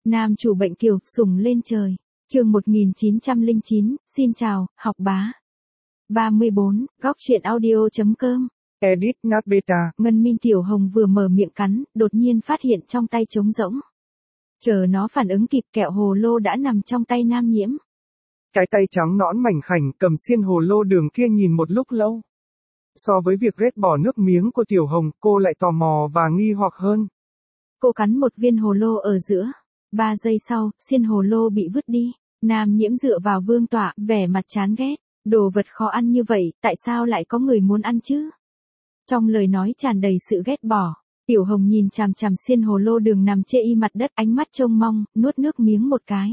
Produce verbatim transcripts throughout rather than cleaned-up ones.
Nam chủ bệnh kiều, sủng lên trời. Chương một nghìn chín trăm lẻ chín, xin chào, học bá. ba mươi bốn, góc truyện audio chấm com. Edit Nat Beta. Ngân Minh Tiểu Hồng vừa mở miệng cắn, đột nhiên phát hiện trong tay trống rỗng. Chờ nó phản ứng kịp, kẹo hồ lô đã nằm trong tay Nam Nhiễm. Cái tay trắng nõn mảnh khảnh cầm xiên hồ lô đường kia nhìn một lúc lâu. So với việc ghét bỏ nước miếng của Tiểu Hồng, cô lại tò mò và nghi hoặc hơn. Cô cắn một viên hồ lô ở giữa. Ba giây sau, xiên hồ lô bị vứt đi. Nam Nhiễm dựa vào vương tọa, vẻ mặt chán ghét. Đồ vật khó ăn như vậy, tại sao lại có người muốn ăn chứ? Trong lời nói tràn đầy sự ghét bỏ. Tiểu Hồng nhìn chằm chằm xiên hồ lô đường nằm chê y mặt đất, ánh mắt trông mong, nuốt nước miếng một cái.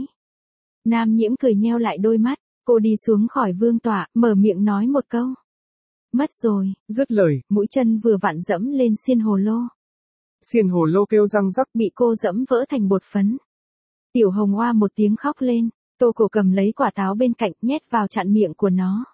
Nam Nhiễm cười nheo lại đôi mắt, cô đi xuống khỏi vương tọa, mở miệng nói một câu. Mất rồi. Dứt lời, mũi chân vừa vặn dẫm lên xiên hồ lô. Xiên hồ lô kêu răng rắc, bị cô dẫm vỡ thành bột phấn. Tiểu Hồng oa một tiếng khóc lên, Tô Cổ cầm lấy quả táo bên cạnh, nhét vào chặn miệng của nó.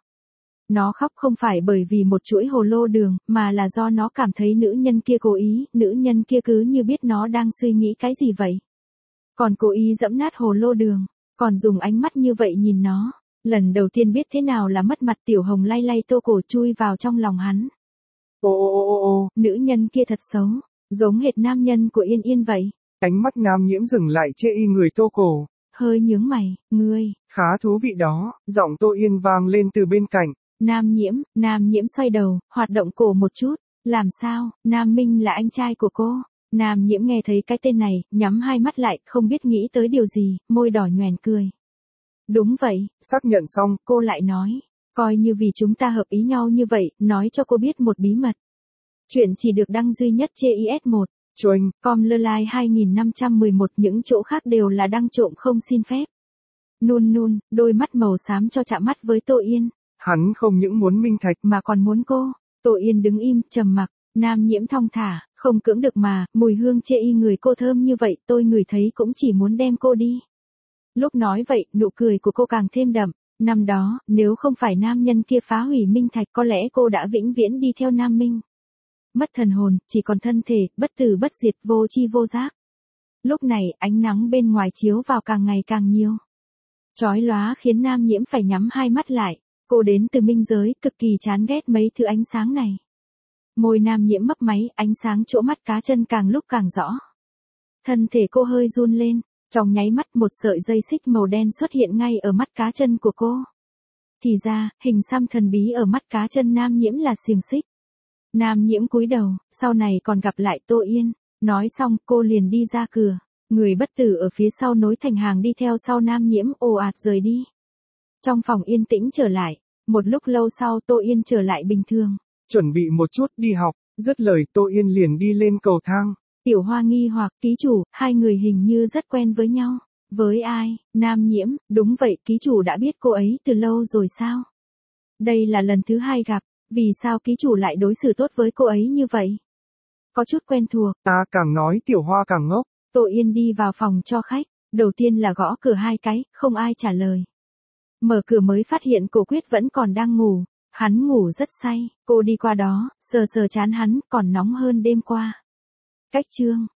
Nó khóc không phải bởi vì một chuỗi hồ lô đường, mà là do nó cảm thấy nữ nhân kia cố ý, nữ nhân kia cứ như biết nó đang suy nghĩ cái gì vậy. Còn cố ý dẫm nát hồ lô đường, còn dùng ánh mắt như vậy nhìn nó. Lần đầu tiên biết thế nào là mất mặt. Tiểu Hồng lay lay Tô Cổ chui vào trong lòng hắn. Ô ô ô ô, nữ nhân kia thật xấu, giống hệt nam nhân của Yên Yên vậy. Ánh mắt Nam Nhiễm dừng lại chê y người Tô Cổ. Hơi nhướng mày, ngươi. Khá thú vị đó, giọng Tô Yên vang lên từ bên cạnh. Nam Nhiễm, Nam Nhiễm xoay đầu, hoạt động cổ một chút. Làm sao, Nam Minh là anh trai của cô. Nam Nhiễm nghe thấy cái tên này, nhắm hai mắt lại, không biết nghĩ tới điều gì, môi đỏ nhoẻn cười. Đúng vậy. Xác nhận xong, cô lại nói. Coi như vì chúng ta hợp ý nhau như vậy, nói cho cô biết một bí mật. Chuyện chỉ được đăng duy nhất trên i ét một. Choing. Com lơ lai hai nghìn năm trăm mười một, những chỗ khác đều là đăng trộm không xin phép. Nun nun, đôi mắt màu xám cho chạm mắt với Tô Yên. Hắn không những muốn minh thạch mà còn muốn cô. Tô Yên đứng im, trầm mặc. Nam Nhiễm thong thả, không cưỡng được mà, mùi hương chê y người cô thơm như vậy, tôi ngửi thấy cũng chỉ muốn đem cô đi. Lúc nói vậy, nụ cười của cô càng thêm đậm. Năm đó, nếu không phải nam nhân kia phá hủy minh thạch, có lẽ cô đã vĩnh viễn đi theo Nam Minh. Mất thần hồn, chỉ còn thân thể, bất tử bất diệt, vô chi vô giác. Lúc này, ánh nắng bên ngoài chiếu vào càng ngày càng nhiều. Chói lóa khiến Nam Nhiễm phải nhắm hai mắt lại. Cô đến từ minh giới, cực kỳ chán ghét mấy thứ ánh sáng này. Môi Nam Nhiễm mấp máy, ánh sáng chỗ mắt cá chân càng lúc càng rõ. Thân thể cô hơi run lên. Trong nháy mắt, một sợi dây xích màu đen xuất hiện ngay ở mắt cá chân của cô. Thì ra, hình xăm thần bí ở mắt cá chân Nam Nhiễm là xiềng xích. Nam Nhiễm cúi đầu, sau này còn gặp lại Tô Yên. Nói xong, cô liền đi ra cửa. Người bất tử ở phía sau nối thành hàng đi theo sau Nam Nhiễm, ồ ạt rời đi. Trong phòng yên tĩnh trở lại. Một lúc lâu sau, Tô Yên trở lại bình thường. Chuẩn bị một chút đi học, dứt lời Tô Yên liền đi lên cầu thang. Tiểu Hoa nghi hoặc, ký chủ, hai người hình như rất quen với nhau. Với ai? Nam Nhiễm, đúng vậy, ký chủ đã biết cô ấy từ lâu rồi sao? Đây là lần thứ hai gặp, vì sao ký chủ lại đối xử tốt với cô ấy như vậy? Có chút quen thuộc. Ta càng nói Tiểu Hoa càng ngốc. Tô Yên đi vào phòng cho khách, đầu tiên là gõ cửa hai cái, không ai trả lời. Mở cửa mới phát hiện Cổ Quyết vẫn còn đang ngủ, hắn ngủ rất say, cô đi qua đó, sờ sờ trán hắn, còn nóng hơn đêm qua. Cách chương.